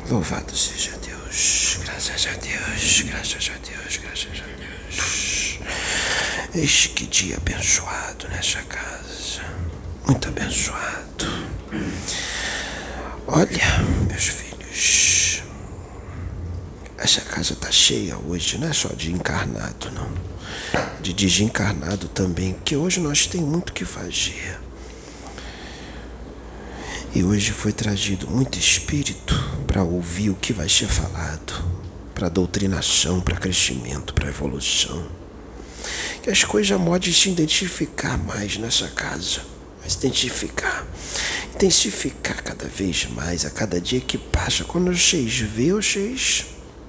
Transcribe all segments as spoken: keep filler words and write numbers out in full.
Louvado seja Deus, graças a Deus, graças a Deus, graças a Deus. Este que dia abençoado nessa casa, muito abençoado. Olha, meus filhos, essa casa está cheia hoje, não é só de encarnado, não. De desencarnado também, porque hoje nós temos muito o que fazer. E hoje foi trazido muito espírito para ouvir o que vai ser falado, para doutrinação, para crescimento, para evolução. Que as coisas podem se identificar mais nessa casa, mas intensificar, intensificar cada vez mais, a cada dia que passa. Quando vocês vêem, vocês,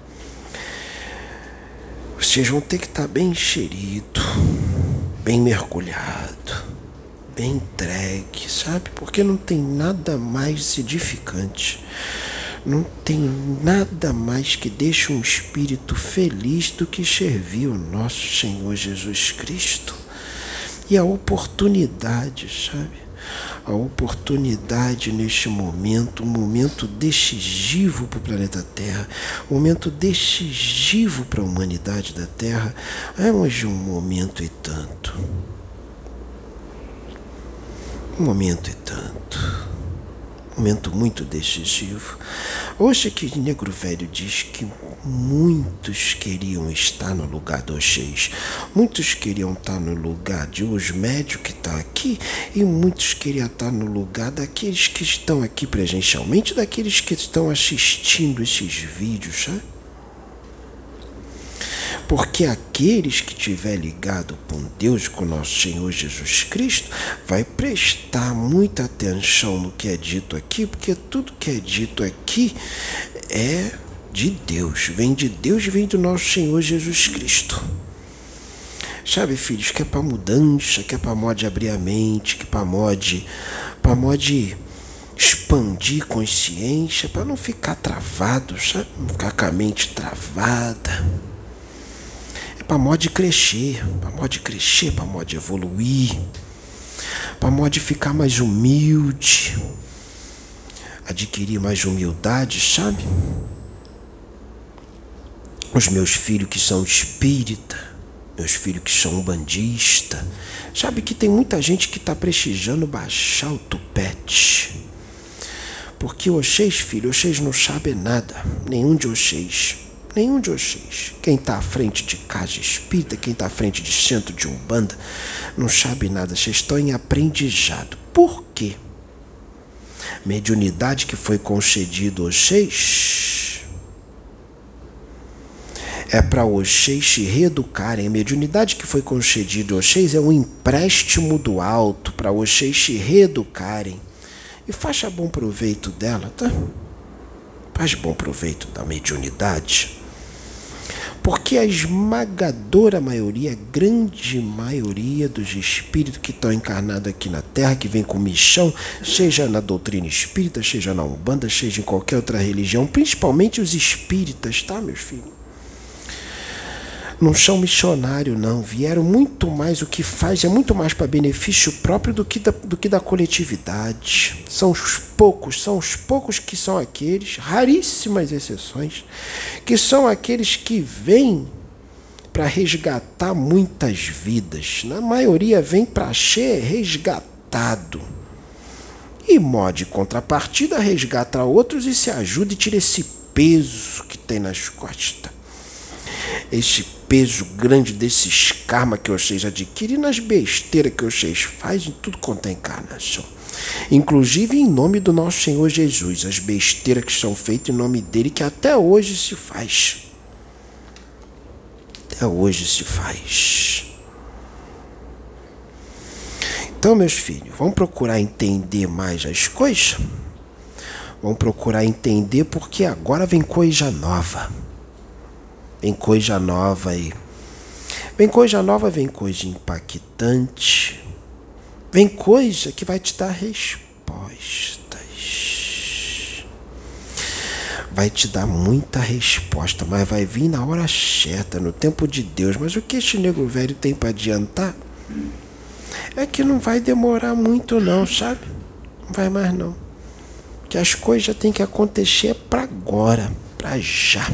vocês vão ter que estar bem encherido, bem mergulhado, bem entregue, sabe? Porque não tem nada mais edificante, não tem nada mais que deixe um espírito feliz do que servir o nosso Senhor Jesus Cristo. E a oportunidade, sabe? A oportunidade neste momento, um momento decisivo para o planeta Terra, um momento decisivo para a humanidade da Terra, é hoje um momento e tanto. Um momento e tanto, um momento muito decisivo. Hoje que Negro Velho diz que muitos queriam estar no lugar dos Oxês, muitos queriam estar no lugar de os médios que estão aqui, e muitos queriam estar no lugar daqueles que estão aqui presencialmente, daqueles que estão assistindo esses vídeos, sabe? Porque aqueles que tiver ligado com Deus, com nosso Senhor Jesus Cristo, vai prestar muita atenção no que é dito aqui, porque tudo que é dito aqui é de Deus, vem de Deus e vem do nosso Senhor Jesus Cristo. Sabe, filhos, que é para mudança, que é para mod abrir a mente, que é para mod, para mod expandir consciência, para não ficar travado, sabe? Não ficar com a mente travada. Para mod crescer, para mod crescer, para mod evoluir, para mod ficar mais humilde, adquirir mais humildade, sabe? Os meus filhos que são espírita, meus filhos que são umbandista, sabe que tem muita gente que está prestigiando baixar o tupete. Porque vocês, filhos, vocês não sabem nada, nenhum de vocês. Nenhum de vocês. Quem está à frente de casa espírita, quem está à frente de centro de umbanda, não sabe nada. Vocês estão em aprendizado. Por quê? Mediunidade que foi concedida a vocês é para vocês se reeducarem. A mediunidade que foi concedida a vocês é um empréstimo do alto para vocês se reeducarem. E faça bom proveito dela, tá? Faz bom proveito da mediunidade. Porque a esmagadora maioria, a grande maioria dos espíritos que estão encarnados aqui na Terra, que vem com missão, seja na doutrina espírita, seja na Umbanda, seja em qualquer outra religião, principalmente os espíritas, tá, meus filhos? Não são missionários, não. Vieram muito mais, o que faz é muito mais para benefício próprio do que da, do que da coletividade. São os poucos, são os poucos que são aqueles, raríssimas exceções, que são aqueles que vêm para resgatar muitas vidas. Na maioria vem para ser resgatado. E mod contrapartida resgata outros e se ajuda e tira esse peso que tem nas costas. Esse peso grande desses karma que vocês adquirem nas besteiras que vocês fazem, tudo quanto é encarnação. Inclusive em nome do nosso Senhor Jesus, as besteiras que são feitas em nome dele, que até hoje se faz. Até hoje se faz. Então, meus filhos, vamos procurar entender mais as coisas? Vamos procurar entender, porque agora vem coisa nova. Vem coisa nova aí. Vem coisa nova, vem coisa impactante. Vem coisa que vai te dar respostas. Vai te dar muita resposta, mas vai vir na hora certa, no tempo de Deus. Mas o que este Negro Velho tem para adiantar é que não vai demorar muito não, sabe? Não vai mais não. que as coisas têm que acontecer para agora, para já.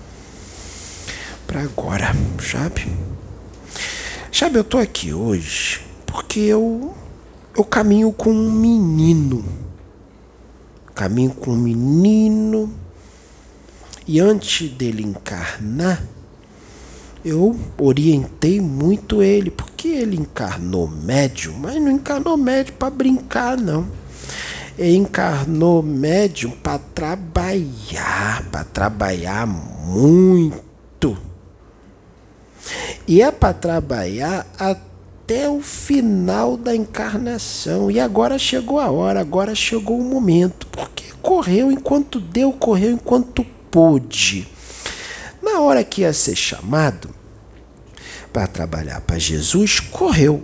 Para agora, sabe? Sabe, eu tô aqui hoje porque eu, eu caminho com um menino. Caminho com um menino. E antes dele encarnar, eu orientei muito ele, porque ele encarnou médium, mas não encarnou médium para brincar, não. Ele encarnou médium para trabalhar, para trabalhar muito. E é para trabalhar até o final da encarnação. E agora chegou a hora, agora chegou o momento, porque correu enquanto deu, correu enquanto pôde. Na hora que ia ser chamado para trabalhar para Jesus, correu.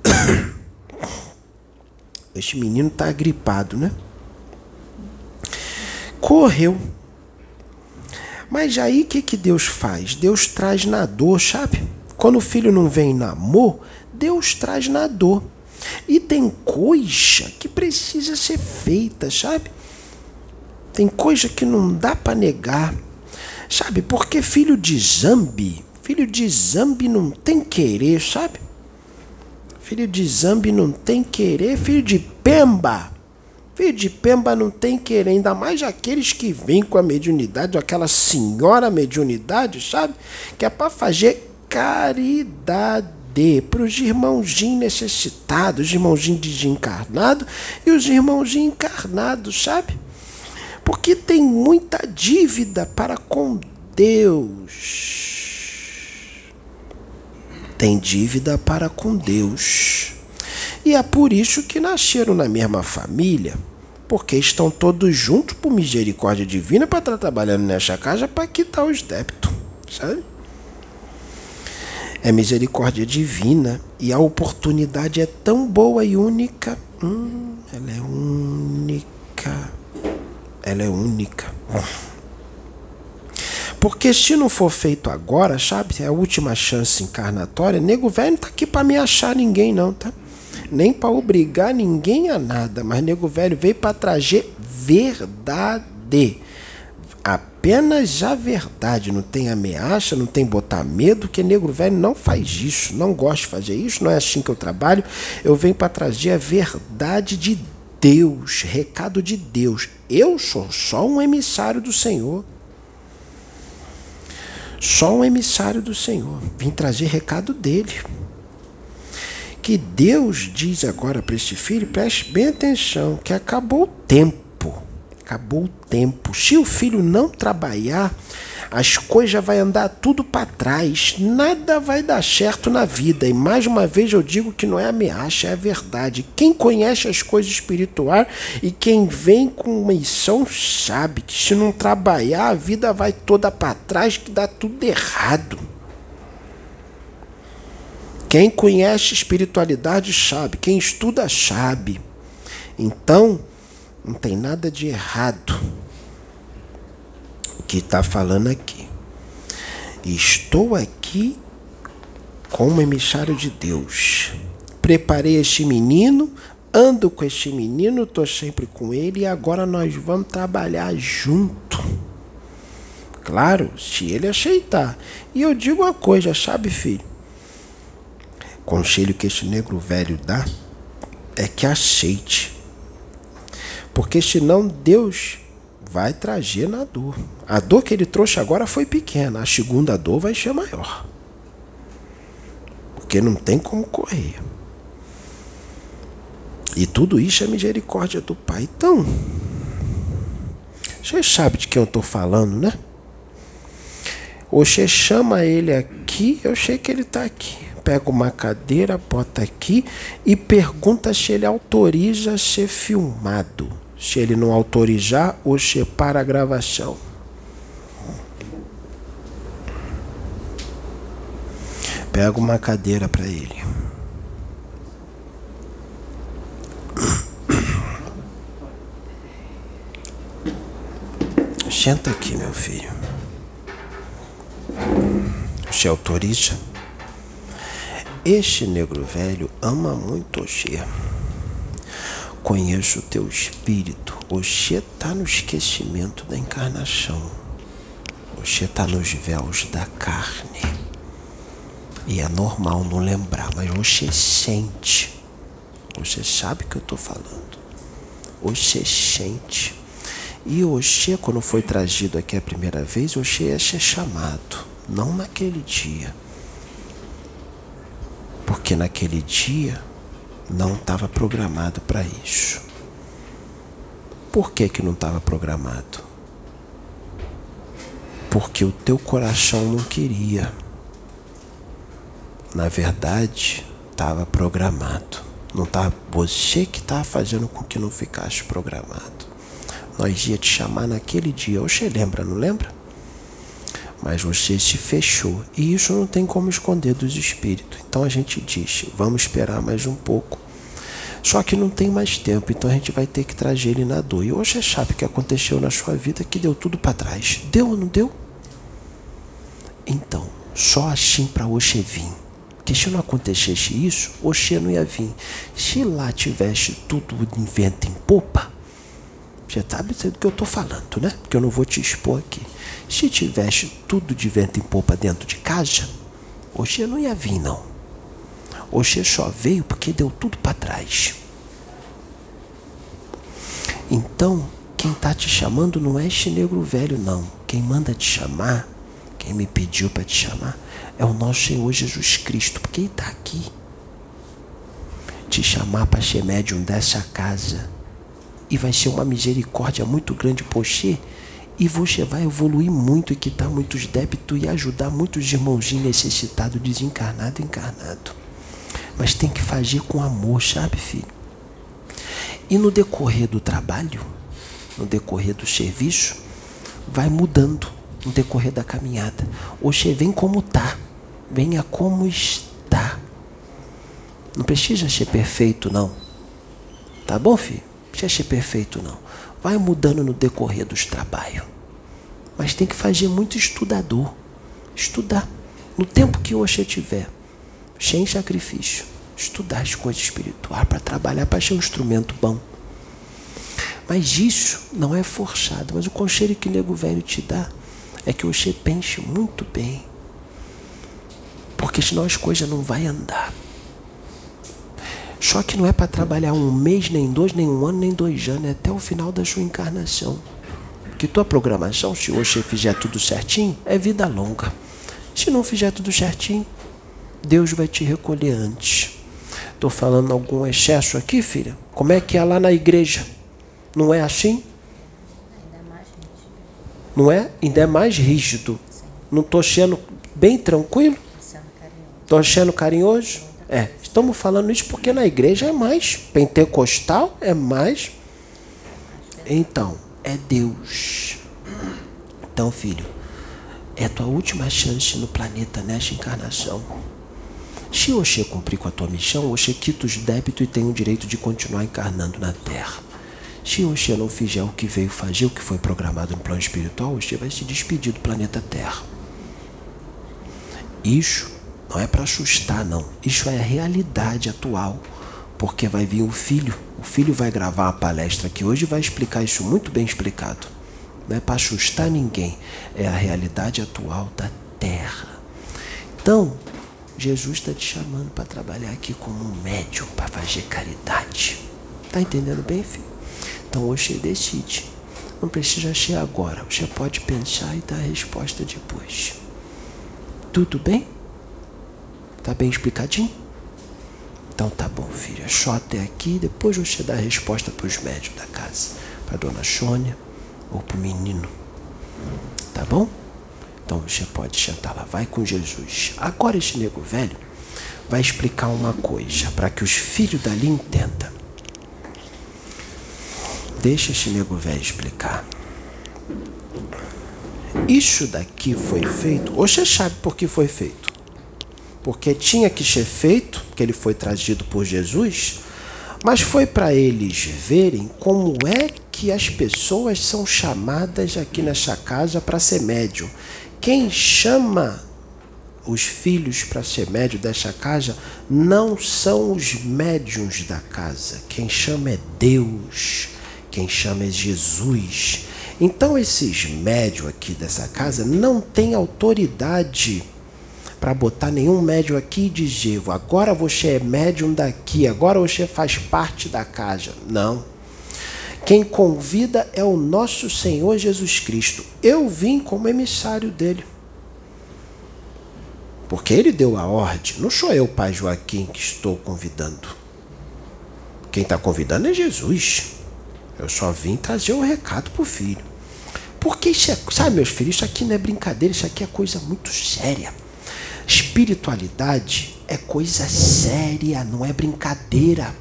Este menino está gripado, né? Correu. Mas aí o que, que Deus faz? Deus traz na dor, sabe? Quando o filho não vem no amor, Deus traz na dor. E tem coisa que precisa ser feita, sabe? Tem coisa que não dá para negar. Sabe, porque filho de Zambi, filho de Zambi não tem querer, sabe? Filho de Zambi não tem querer, filho de Pemba, filho de Pemba não tem querer, ainda mais aqueles que vêm com a mediunidade, aquela senhora mediunidade, sabe? Que é para fazer caridade para os irmãozinhos necessitados, os irmãozinhos desencarnados e os irmãozinhos encarnados, sabe? Porque tem muita dívida para com Deus. Tem dívida para com Deus. E é por isso que nasceram na mesma família, porque estão todos juntos por misericórdia divina para estar trabalhando nessa casa para quitar os débitos, sabe? É misericórdia divina e a oportunidade é tão boa e única. Hum, ela é única. Ela é única. Porque se não for feito agora, sabe? É a última chance encarnatória. Nego velho não tá aqui para me achar ninguém, não, tá? Nem para obrigar ninguém a nada. Mas nego velho veio para trazer verdade. Apenas a verdade. Não tem ameaça, não tem botar medo, que nego velho não faz isso. Não gosta de fazer isso. Não é assim que eu trabalho. Eu venho para trazer a verdade de Deus. Deus, recado de Deus. Eu sou só um emissário do Senhor. Só um emissário do Senhor. Vim trazer recado dele. Que Deus diz agora para este filho, preste bem atenção, que acabou o tempo. Acabou o tempo. Se o filho não trabalhar, as coisas vão andar tudo para trás. Nada vai dar certo na vida. E mais uma vez eu digo que não é ameaça, é a verdade. Quem conhece as coisas espirituais e quem vem com missão sabe que se não trabalhar, a vida vai toda para trás, que dá tudo errado. Quem conhece espiritualidade sabe. Quem estuda sabe. Então, não tem nada de errado que está falando aqui. Estou aqui como emissário de Deus. Preparei este menino, ando com este menino, estou sempre com ele e agora nós vamos trabalhar junto. Claro, se ele aceitar. E eu digo uma coisa, sabe, filho? Conselho que este negro velho dá é que aceite. Porque senão Deus vai trazer na dor. A dor que ele trouxe agora foi pequena. A segunda dor vai ser maior. Porque não tem como correr. E tudo isso é misericórdia do Pai. Então, você sabe de quem eu estou falando, né? Você chama ele aqui, eu sei que ele está aqui. Pega uma cadeira, bota aqui e pergunta se ele autoriza a ser filmado. Se ele não autorizar, você para a gravação. Pega uma cadeira para ele. Senta aqui, meu filho. Você autoriza? Este negro velho ama muito você. Conheço o teu espírito. Oxê está no esquecimento da encarnação. Oxê está nos véus da carne. E é normal não lembrar, mas Oxê sente. Oxê sabe o que eu estou falando. Oxê sente. E Oxê, quando foi trazido aqui a primeira vez, Oxê ia ser chamado. Não naquele dia. Porque naquele dia não estava programado para isso. Por que que não estava programado? Porque o teu coração não queria. Na verdade, estava programado. Não estava você que estava fazendo com que não ficasse programado. Nós ia te chamar naquele dia. Você lembra, não lembra? Mas você se fechou. E isso não tem como esconder dos espíritos. Então a gente diz, vamos esperar mais um pouco. Só que não tem mais tempo. Então a gente vai ter que trazer ele na dor. E hoje é sabe o que aconteceu na sua vida que deu tudo para trás. Deu ou não deu? Então, só assim para Oxê vir. Porque se não acontecesse isso, Oxê não ia vir. Se lá tivesse tudo em vento em popa, já sabe do que eu estou falando, né? Porque eu não vou te expor aqui. Se tivesse tudo de vento em popa dentro de casa, Oxê não ia vir, não. Oxê só veio porque deu tudo para trás. Então, quem está te chamando não é este negro velho, não. Quem manda te chamar, quem me pediu para te chamar, é o nosso Senhor Jesus Cristo, porque Ele está aqui. Te chamar para ser médium dessa casa. E vai ser uma misericórdia muito grande por você. E você vai evoluir muito e quitar muitos débitos e ajudar muitos irmãozinhos necessitados, desencarnado e encarnado. Mas tem que fazer com amor, sabe, filho? E no decorrer do trabalho, no decorrer do serviço, vai mudando. No decorrer da caminhada. Oxê, vem como tá. Venha como está. Não precisa ser perfeito, não. Tá bom, filho? Não precisa ser perfeito, não. Vai mudando no decorrer dos trabalhos. Mas tem que fazer muito estudador. Estudar. No tempo que Oxê tiver. Sem sacrifício. Estudar as coisas espirituais para trabalhar, para ser um instrumento bom. Mas isso não é forçado. Mas o conselho que o nego velho te dá é que você pense muito bem. Porque senão as coisas não vão andar. Só que não é para trabalhar um mês, nem dois, nem um ano, nem dois anos. É até o final da sua encarnação. Porque tua programação, se você fizer tudo certinho, é vida longa. Se não fizer tudo certinho, Deus vai te recolher antes. Estou falando algum excesso aqui, filha? Como é que é lá na igreja? Não é assim? Não é? Ainda é mais rígido. Não estou sendo bem tranquilo? Estou sendo carinhoso? É, estamos falando isso porque na igreja é mais. Pentecostal é mais. Então, é Deus. Então, filho, é a tua última chance no planeta nesta encarnação. Se Oxê cumprir com a tua missão, Oxê quita os débitos e tem o direito de continuar encarnando na Terra. Se Oxê não fizer o que veio fazer, o que foi programado no plano espiritual, Oxê vai se despedir do planeta Terra. Isso não é para assustar, não. Isso é a realidade atual. Porque vai vir o filho. O filho vai gravar uma palestra aqui hoje e vai explicar isso muito bem explicado. Não é para assustar ninguém. É a realidade atual da Terra. Então, Jesus está te chamando para trabalhar aqui como um médium, para fazer caridade. Tá entendendo bem, filho? Então, Oxê decide. Não precisa ser agora. Você pode pensar e dar a resposta depois. Tudo bem? Tá bem explicadinho? Então tá bom, filho. É só até aqui. Depois você dá a resposta para os médios da casa. Para dona Sônia ou para o menino. Tá bom? Então você pode sentar lá. Vai com Jesus. Agora esse nego velho vai explicar uma coisa para que os filhos dali entendam. Deixa esse nego velho explicar. Isso daqui foi feito. Você sabe por que foi feito? Porque tinha que ser feito, porque ele foi trazido por Jesus, mas foi para eles verem como é que as pessoas são chamadas aqui nessa casa para ser médium. Quem chama os filhos para ser médium desta casa não são os médiuns da casa. Quem chama é Deus, quem chama é Jesus. Então esses médiuns aqui dessa casa não têm autoridade para botar nenhum médium aqui e dizer: agora você é médium daqui, agora você faz parte da casa. Não. Quem convida é o nosso Senhor Jesus Cristo. Eu vim como emissário dele. Porque ele deu a ordem. Não sou eu, Pai Joaquim, que estou convidando. Quem está convidando é Jesus. Eu só vim trazer o recado para o filho. Porque isso é, sabe, meus filhos, isso aqui não é brincadeira, isso aqui é coisa muito séria. Espiritualidade é coisa séria, não é brincadeira.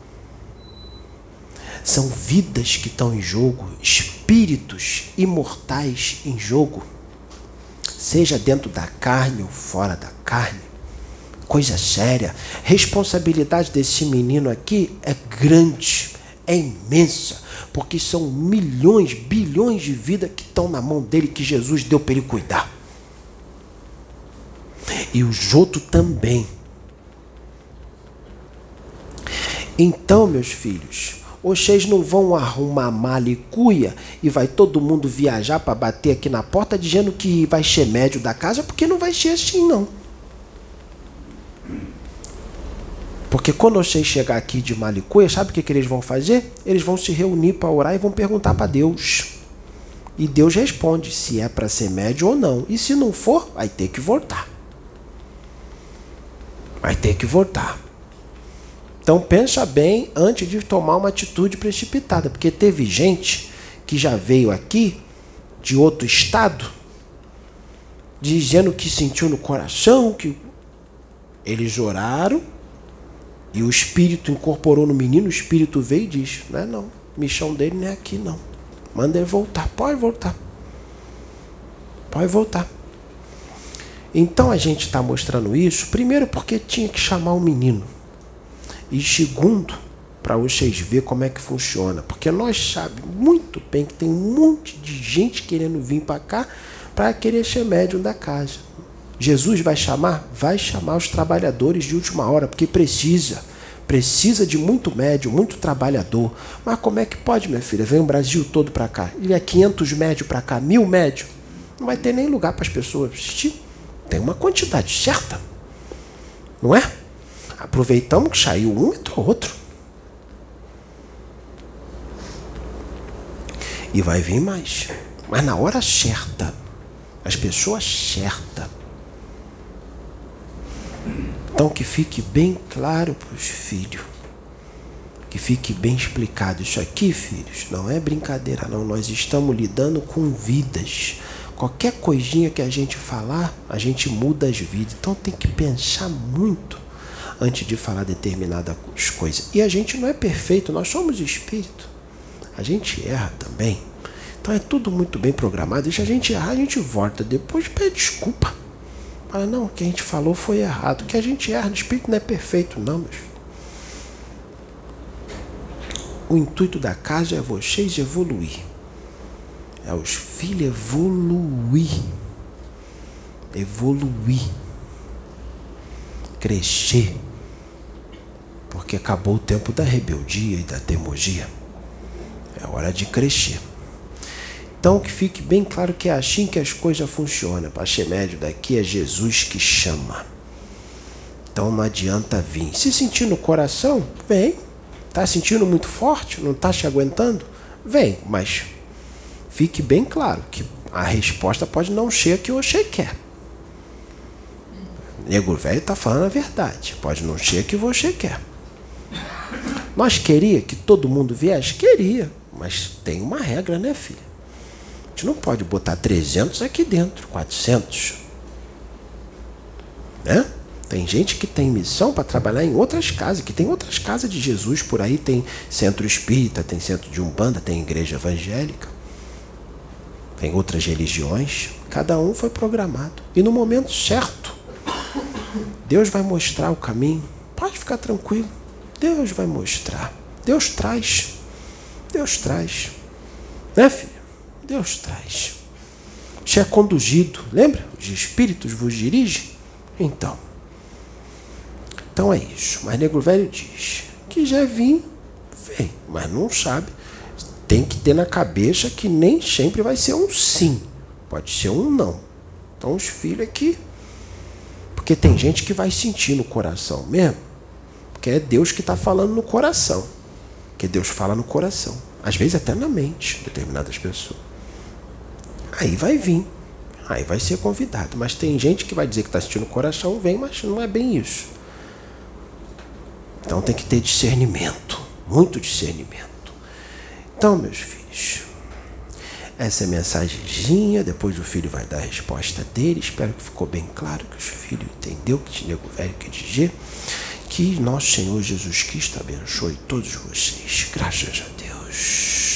São vidas que estão em jogo, espíritos imortais em jogo, seja dentro da carne ou fora da carne. Coisa séria. Responsabilidade desse menino aqui é grande, é imensa, porque são milhões, bilhões de vidas que estão na mão dele, que Jesus deu para ele cuidar. E os outros também. Então, meus filhos, vocês não vão arrumar mala e cuia e vai todo mundo viajar para bater aqui na porta dizendo que vai ser médio da casa, porque não vai ser assim, não. Porque quando vocês chegar aqui de mala e cuia, sabe o que, que eles vão fazer? Eles vão se reunir para orar e vão perguntar para Deus. E Deus responde se é para ser médio ou não. E se não for, vai ter que voltar. Vai ter que voltar. Então pensa bem antes de tomar uma atitude precipitada, porque teve gente que já veio aqui de outro estado dizendo que sentiu no coração, que eles oraram e o espírito incorporou no menino, o espírito veio e disse: não é não, missão dele não é aqui não, manda ele voltar. Pode voltar, pode voltar. Então a gente está mostrando isso, primeiro porque tinha que chamar o menino, e segundo, para vocês verem como é que funciona. Porque nós sabemos muito bem que tem um monte de gente querendo vir para cá para querer ser médium da casa. Jesus vai chamar? Vai chamar os trabalhadores de última hora, porque precisa. Precisa de muito médium, muito trabalhador. Mas como é que pode, minha filha? Vem o Brasil todo para cá. E é quinhentos médios para cá, mil médios. Não vai ter nem lugar para as pessoas assistir. Tem uma quantidade certa. Não é? Aproveitamos que saiu um, entrou outro. E vai vir mais. Mas na hora certa. As pessoas certas. Então que fique bem claro para os filhos. Que fique bem explicado. Isso aqui, filhos, não é brincadeira não. Nós estamos lidando com vidas. Qualquer coisinha que a gente falar, a gente muda as vidas. Então tem que pensar muito antes de falar determinadas coisas. E a gente não é perfeito, nós somos espírito. A gente erra também. Então é tudo muito bem programado. Deixa a gente errar, a gente volta. Depois pede desculpa. Fala, não, o que a gente falou foi errado. O que a gente erra no espírito não é perfeito, não, meus filhos. O intuito da casa é vocês evoluir. É os filhos evoluir. Evoluir. Crescer. Porque acabou o tempo da rebeldia e da teimosia. É hora de crescer. Então que fique bem claro que é assim que as coisas funcionam. Para ser médio daqui é Jesus que chama. Então não adianta vir. Se sentir no coração, vem. Está sentindo muito forte? Não está se aguentando? Vem, mas fique bem claro que a resposta pode não ser a que você quer. Nego velho está falando a verdade. Pode não ser a que você quer. Nós queria que todo mundo viesse? Queria. Mas tem uma regra, né, filha? A gente não pode botar trezentos aqui dentro, quatrocentos. Né? Tem gente que tem missão para trabalhar em outras casas, que tem outras casas de Jesus por aí, tem centro espírita, tem centro de umbanda, tem igreja evangélica, tem outras religiões. Cada um foi programado. E no momento certo, Deus vai mostrar o caminho. Pode ficar tranquilo. Deus vai mostrar. Deus traz. Deus traz. Né, filho? Deus traz. Você é conduzido. Lembra? Os espíritos vos dirigem. Então. Então é isso. Mas nego velho diz, quiser vir, vem. Mas não sabe. Tem que ter na cabeça que nem sempre vai ser um sim. Pode ser um não. Então os filhos aqui... Porque tem gente que vai sentir no coração mesmo. Porque é Deus que está falando no coração. Porque Deus fala no coração. Às vezes até na mente de determinadas pessoas. Aí vai vir. Aí vai ser convidado. Mas tem gente que vai dizer que está sentindo no coração, vem, mas não é bem isso. Então tem que ter discernimento. Muito discernimento. Então, meus filhos, essa é a mensagenzinha. Depois o filho vai dar a resposta dele. Espero que ficou bem claro que os filhos entendeu o que o nego velho quer dizer. Que nosso Senhor Jesus Cristo abençoe todos vocês. Graças a Deus.